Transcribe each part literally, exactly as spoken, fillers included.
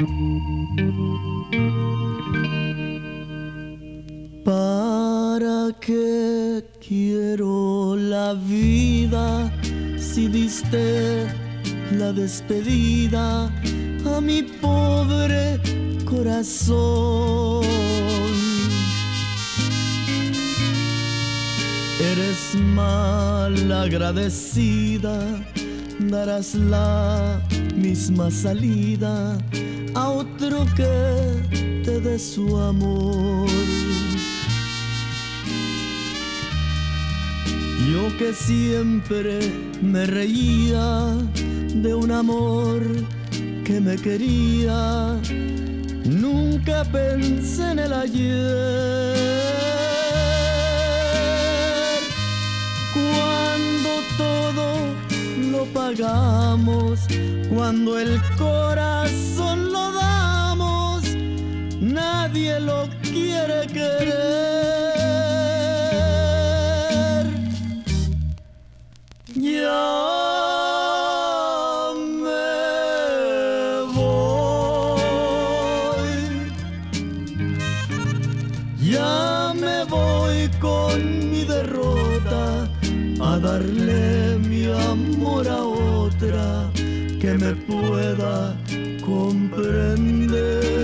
¿Para qué quiero la vida si diste la despedida a mi pobre corazón? Eres mal agradecida, darás la misma salida a otro que te dé su amor. Yo que siempre me reía de un amor que me quería, nunca pensé en el ayer. Cuando todo lo pagamos, cuando el corazón lo damos, nadie lo quiere querer. Ya me voy, ya me voy con mi derrota a darle mi amor a otra que me pueda comprender.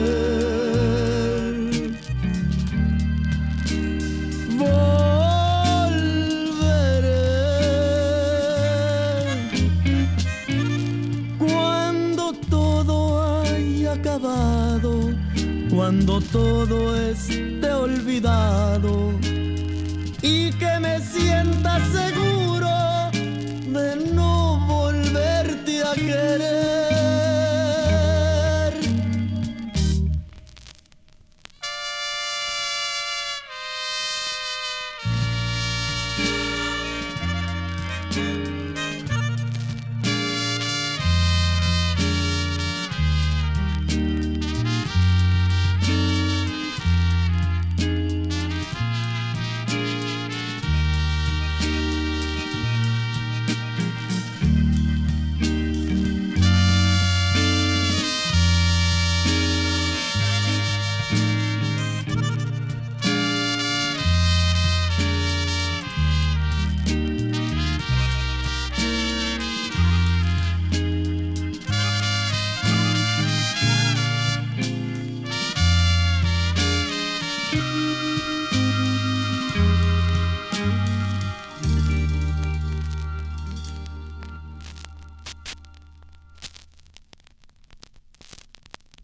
Acabado, cuando todo esté olvidado y que me sienta seguro